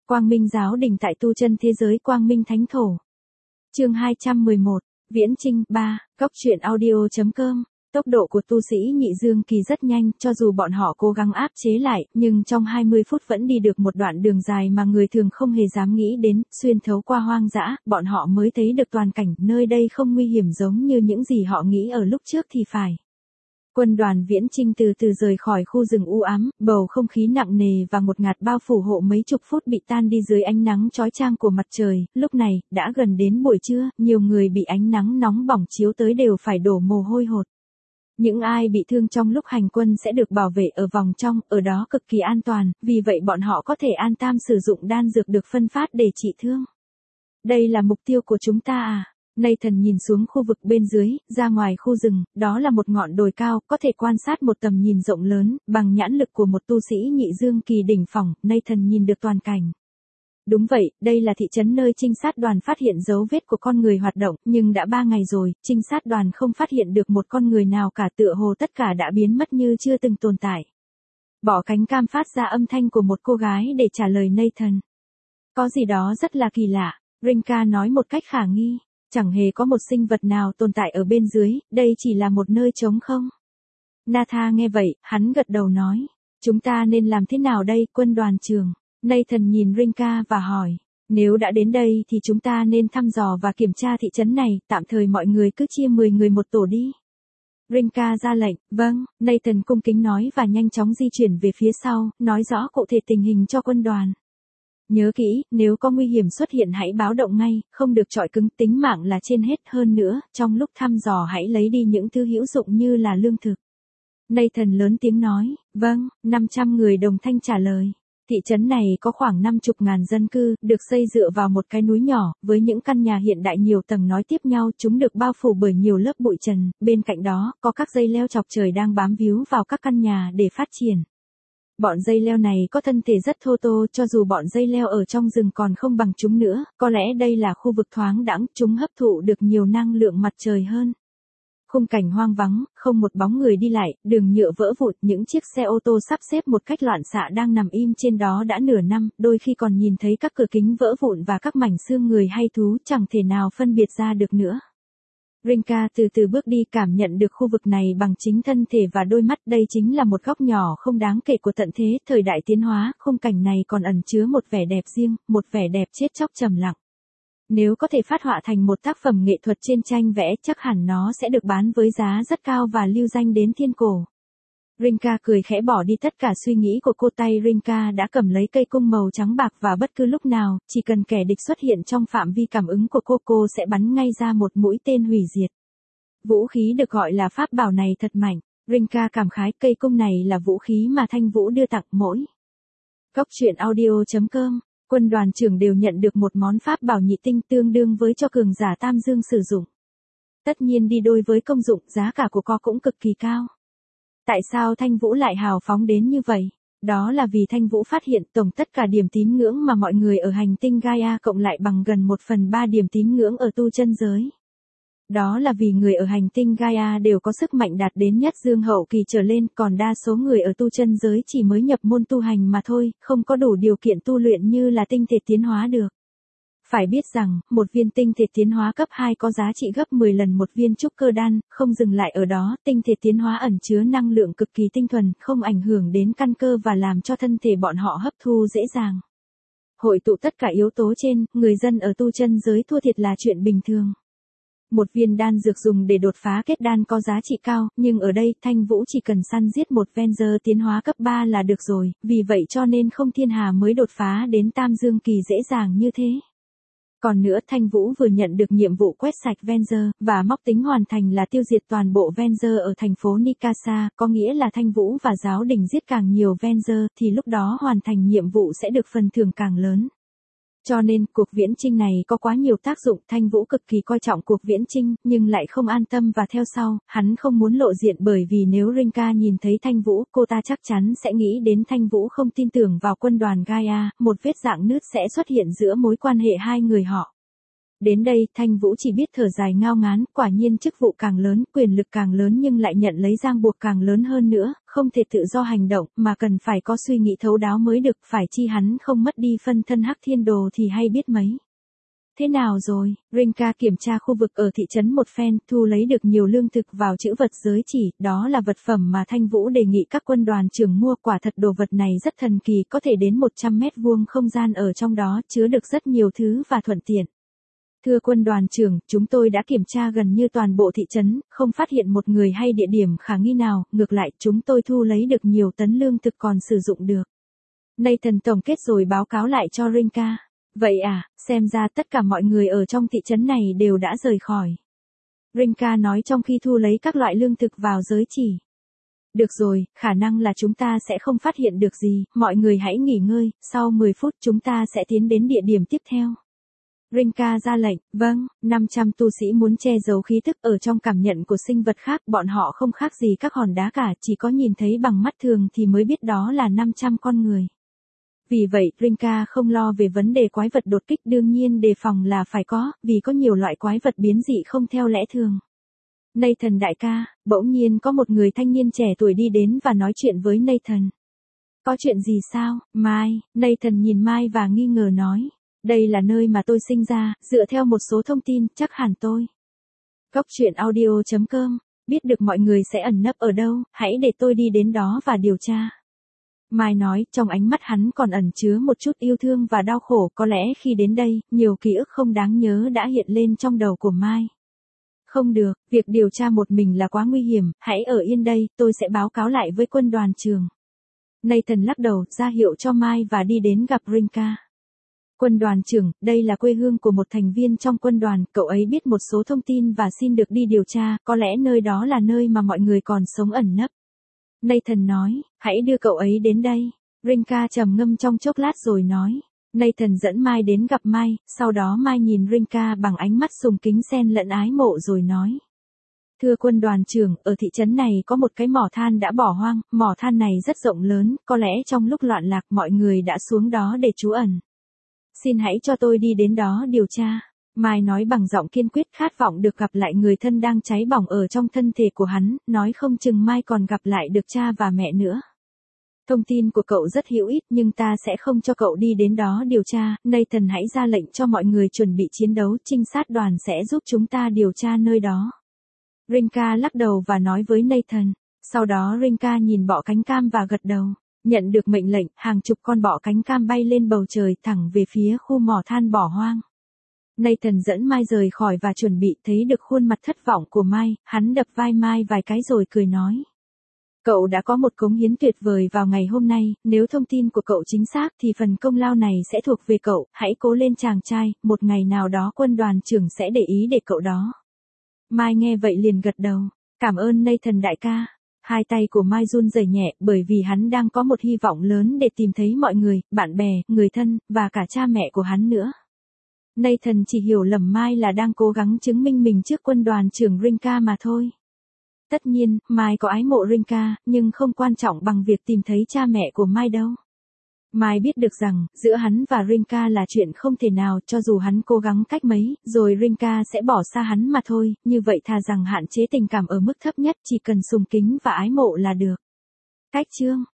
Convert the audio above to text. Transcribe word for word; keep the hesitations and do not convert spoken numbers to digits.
Quang Minh giáo đình tại tu chân thế giới Quang Minh Thánh Thổ. Chương hai trăm mười một, Viễn Chinh ba, góc truyện audio chấm com. Tốc độ của tu sĩ Nhị Dương Kỳ rất nhanh, cho dù bọn họ cố gắng áp chế lại, nhưng trong hai mươi phút vẫn đi được một đoạn đường dài mà người thường không hề dám nghĩ đến, xuyên thấu qua hoang dã, bọn họ mới thấy được toàn cảnh, nơi đây không nguy hiểm giống như những gì họ nghĩ ở lúc trước thì phải. Quân đoàn Viễn Chinh từ từ rời khỏi khu rừng u ám, bầu không khí nặng nề và ngột ngạt bao phủ hộ mấy chục phút bị tan đi dưới ánh nắng chói chang của mặt trời. Lúc này, đã gần đến buổi trưa, nhiều người bị ánh nắng nóng bỏng chiếu tới đều phải đổ mồ hôi hột. Những ai bị thương trong lúc hành quân sẽ được bảo vệ ở vòng trong, ở đó cực kỳ an toàn, vì vậy bọn họ có thể an tâm sử dụng đan dược được phân phát để trị thương. Đây là mục tiêu của chúng ta à? Nathan nhìn xuống khu vực bên dưới, ra ngoài khu rừng, đó là một ngọn đồi cao, có thể quan sát một tầm nhìn rộng lớn, bằng nhãn lực của một tu sĩ Nhị Dương Kỳ đỉnh phong, Nathan nhìn được toàn cảnh. Đúng vậy, đây là thị trấn nơi trinh sát đoàn phát hiện dấu vết của con người hoạt động, nhưng đã ba ngày rồi, trinh sát đoàn không phát hiện được một con người nào cả, tựa hồ tất cả đã biến mất như chưa từng tồn tại. Bỏ cánh cam phát ra âm thanh của một cô gái để trả lời Nathan. Có gì đó rất là kỳ lạ, Rinka nói một cách khả nghi. Chẳng hề có một sinh vật nào tồn tại ở bên dưới, đây chỉ là một nơi trống không. Nathan nghe vậy, hắn gật đầu nói. Chúng ta nên làm thế nào đây, quân đoàn trưởng? Nathan nhìn Rinka và hỏi. Nếu đã đến đây thì chúng ta nên thăm dò và kiểm tra thị trấn này, tạm thời mọi người cứ chia mười người một tổ đi. Rinka ra lệnh, vâng, Nathan cung kính nói và nhanh chóng di chuyển về phía sau, nói rõ cụ thể tình hình cho quân đoàn. Nhớ kỹ, nếu có nguy hiểm xuất hiện hãy báo động ngay, không được chọi cứng, tính mạng là trên hết. Hơn nữa, trong lúc thăm dò hãy lấy đi những thứ hữu dụng như là lương thực. Nathan lớn tiếng nói, vâng, năm trăm người đồng thanh trả lời. Thị trấn này có khoảng năm mươi ngàn dân cư, được xây dựa vào một cái núi nhỏ, với những căn nhà hiện đại nhiều tầng nối tiếp nhau, chúng được bao phủ bởi nhiều lớp bụi trần, bên cạnh đó, có các dây leo chọc trời đang bám víu vào các căn nhà để phát triển. Bọn dây leo này có thân thể rất thô tô, cho dù bọn dây leo ở trong rừng còn không bằng chúng nữa, có lẽ đây là khu vực thoáng đãng, chúng hấp thụ được nhiều năng lượng mặt trời hơn. Khung cảnh hoang vắng, không một bóng người đi lại, đường nhựa vỡ vụn, những chiếc xe ô tô sắp xếp một cách loạn xạ đang nằm im trên đó đã nửa năm, đôi khi còn nhìn thấy các cửa kính vỡ vụn và các mảnh xương người hay thú, chẳng thể nào phân biệt ra được nữa. Rinka từ từ bước đi, cảm nhận được khu vực này bằng chính thân thể và đôi mắt, đây chính là một góc nhỏ không đáng kể của tận thế, thời đại tiến hóa, khung cảnh này còn ẩn chứa một vẻ đẹp riêng, một vẻ đẹp chết chóc trầm lặng. Nếu có thể phát họa thành một tác phẩm nghệ thuật trên tranh vẽ, chắc hẳn nó sẽ được bán với giá rất cao và lưu danh đến thiên cổ. Rinka cười khẽ bỏ đi tất cả suy nghĩ của cô, tay Rinka đã cầm lấy cây cung màu trắng bạc và bất cứ lúc nào, chỉ cần kẻ địch xuất hiện trong phạm vi cảm ứng của cô, cô sẽ bắn ngay ra một mũi tên hủy diệt. Vũ khí được gọi là pháp bảo này thật mạnh, Rinka cảm khái, cây cung này là vũ khí mà Thanh Vũ đưa tặng mỗi. Góc truyện audio chấm com, quân đoàn trưởng đều nhận được một món pháp bảo nhị tinh tương đương với cho cường giả Tam Dương sử dụng. Tất nhiên đi đôi với công dụng, giá cả của co cũng cực kỳ cao. Tại sao Thanh Vũ lại hào phóng đến như vậy? Đó là vì Thanh Vũ phát hiện tổng tất cả điểm tín ngưỡng mà mọi người ở hành tinh Gaia cộng lại bằng gần một phần ba điểm tín ngưỡng ở tu chân giới. Đó là vì người ở hành tinh Gaia đều có sức mạnh đạt đến nhất dương hậu kỳ trở lên, còn đa số người ở tu chân giới chỉ mới nhập môn tu hành mà thôi, không có đủ điều kiện tu luyện như là tinh thể tiến hóa được. Phải biết rằng, một viên tinh thể tiến hóa cấp hai có giá trị gấp mười lần một viên trúc cơ đan, không dừng lại ở đó, tinh thể tiến hóa ẩn chứa năng lượng cực kỳ tinh thuần, không ảnh hưởng đến căn cơ và làm cho thân thể bọn họ hấp thu dễ dàng. Hội tụ tất cả yếu tố trên, người dân ở tu chân giới thua thiệt là chuyện bình thường. Một viên đan dược dùng để đột phá kết đan có giá trị cao, nhưng ở đây, Thanh Vũ chỉ cần săn giết một Venger tiến hóa cấp ba là được rồi, vì vậy cho nên không thiên hà mới đột phá đến Tam Dương Kỳ dễ dàng như thế. Còn nữa, Thanh Vũ vừa nhận được nhiệm vụ quét sạch Venger, và mốc tính hoàn thành là tiêu diệt toàn bộ Venger ở thành phố Nikasa, có nghĩa là Thanh Vũ và giáo đình giết càng nhiều Venger, thì lúc đó hoàn thành nhiệm vụ sẽ được phần thưởng càng lớn. Cho nên, cuộc viễn chinh này có quá nhiều tác dụng, Thanh Vũ cực kỳ coi trọng cuộc viễn chinh, nhưng lại không an tâm và theo sau, hắn không muốn lộ diện bởi vì nếu Rinka nhìn thấy Thanh Vũ, cô ta chắc chắn sẽ nghĩ đến Thanh Vũ không tin tưởng vào quân đoàn Gaia, một vết rạn nứt sẽ xuất hiện giữa mối quan hệ hai người họ. Đến đây, Thanh Vũ chỉ biết thở dài ngao ngán, quả nhiên chức vụ càng lớn, quyền lực càng lớn nhưng lại nhận lấy ràng buộc càng lớn hơn nữa, không thể tự do hành động, mà cần phải có suy nghĩ thấu đáo mới được, phải chi hắn không mất đi phân thân Hắc Thiên Đồ thì hay biết mấy. Thế nào rồi? Rinka kiểm tra khu vực ở thị trấn một phen, thu lấy được nhiều lương thực vào trữ vật giới chỉ, đó là vật phẩm mà Thanh Vũ đề nghị các quân đoàn trưởng mua, quả thật đồ vật này rất thần kỳ, có thể đến một trăm mét vuông không gian ở trong đó, chứa được rất nhiều thứ và thuận tiện. Thưa quân đoàn trưởng, chúng tôi đã kiểm tra gần như toàn bộ thị trấn, không phát hiện một người hay địa điểm khả nghi nào, ngược lại chúng tôi thu lấy được nhiều tấn lương thực còn sử dụng được. Nathan tổng kết rồi báo cáo lại cho Rinka. Vậy à, xem ra tất cả mọi người ở trong thị trấn này đều đã rời khỏi. Rinka nói trong khi thu lấy các loại lương thực vào giới chỉ. Được rồi, khả năng là chúng ta sẽ không phát hiện được gì, mọi người hãy nghỉ ngơi, sau mười phút chúng ta sẽ tiến đến địa điểm tiếp theo. Rinka ra lệnh, vâng, năm trăm tu sĩ muốn che giấu khí tức ở trong cảm nhận của sinh vật khác, bọn họ không khác gì các hòn đá cả, chỉ có nhìn thấy bằng mắt thường thì mới biết đó là năm trăm con người. Vì vậy, Rinka không lo về vấn đề quái vật đột kích, đương nhiên đề phòng là phải có, vì có nhiều loại quái vật biến dị không theo lẽ thường. Nathan đại ca, bỗng nhiên có một người thanh niên trẻ tuổi đi đến và nói chuyện với Nathan. Có chuyện gì sao, Mai? Nathan nhìn Mai và nghi ngờ nói. Đây là nơi mà tôi sinh ra, dựa theo một số thông tin, chắc hẳn tôi. Góc truyện audio chấm com, biết được mọi người sẽ ẩn nấp ở đâu, hãy để tôi đi đến đó và điều tra. Mai nói, trong ánh mắt hắn còn ẩn chứa một chút yêu thương và đau khổ, có lẽ khi đến đây, nhiều ký ức không đáng nhớ đã hiện lên trong đầu của Mai. Không được, việc điều tra một mình là quá nguy hiểm, hãy ở yên đây, tôi sẽ báo cáo lại với quân đoàn trưởng. Nathan lắc đầu, ra hiệu cho Mai và đi đến gặp Rinka. Quân đoàn trưởng, đây là quê hương của một thành viên trong quân đoàn, cậu ấy biết một số thông tin và xin được đi điều tra, có lẽ nơi đó là nơi mà mọi người còn sống ẩn nấp. Nathan nói, hãy đưa cậu ấy đến đây. Rinka trầm ngâm trong chốc lát rồi nói. Nathan dẫn Mai đến gặp Mai, sau đó Mai nhìn Rinka bằng ánh mắt sùng kính xen lẫn ái mộ rồi nói. Thưa quân đoàn trưởng, ở thị trấn này có một cái mỏ than đã bỏ hoang, mỏ than này rất rộng lớn, có lẽ trong lúc loạn lạc mọi người đã xuống đó để trú ẩn. Xin hãy cho tôi đi đến đó điều tra. Mai nói bằng giọng kiên quyết, khát vọng được gặp lại người thân đang cháy bỏng ở trong thân thể của hắn, nói không chừng Mai còn gặp lại được cha và mẹ nữa. Thông tin của cậu rất hữu ích nhưng ta sẽ không cho cậu đi đến đó điều tra, Nathan hãy ra lệnh cho mọi người chuẩn bị chiến đấu, trinh sát đoàn sẽ giúp chúng ta điều tra nơi đó. Rinka lắc đầu và nói với Nathan, sau đó Rinka nhìn bọ cánh cam và gật đầu. Nhận được mệnh lệnh, hàng chục con bọ cánh cam bay lên bầu trời thẳng về phía khu mỏ than bỏ hoang. Nathan dẫn Mai rời khỏi và chuẩn bị, thấy được khuôn mặt thất vọng của Mai, hắn đập vai Mai vài cái rồi cười nói. Cậu đã có một cống hiến tuyệt vời vào ngày hôm nay, nếu thông tin của cậu chính xác thì phần công lao này sẽ thuộc về cậu, hãy cố lên chàng trai, một ngày nào đó quân đoàn trưởng sẽ để ý để cậu đó. Mai nghe vậy liền gật đầu, cảm ơn Nathan đại ca. Hai tay của Mai run rẩy nhẹ bởi vì hắn đang có một hy vọng lớn để tìm thấy mọi người, bạn bè, người thân, và cả cha mẹ của hắn nữa. Nathan chỉ hiểu lầm Mai là đang cố gắng chứng minh mình trước quân đoàn trưởng Rinka mà thôi. Tất nhiên, Mai có ái mộ Rinka, nhưng không quan trọng bằng việc tìm thấy cha mẹ của Mai đâu. Mai biết được rằng, giữa hắn và Rinka là chuyện không thể nào, cho dù hắn cố gắng cách mấy, rồi Rinka sẽ bỏ xa hắn mà thôi, như vậy thà rằng hạn chế tình cảm ở mức thấp nhất, chỉ cần sùng kính và ái mộ là được. Cách chương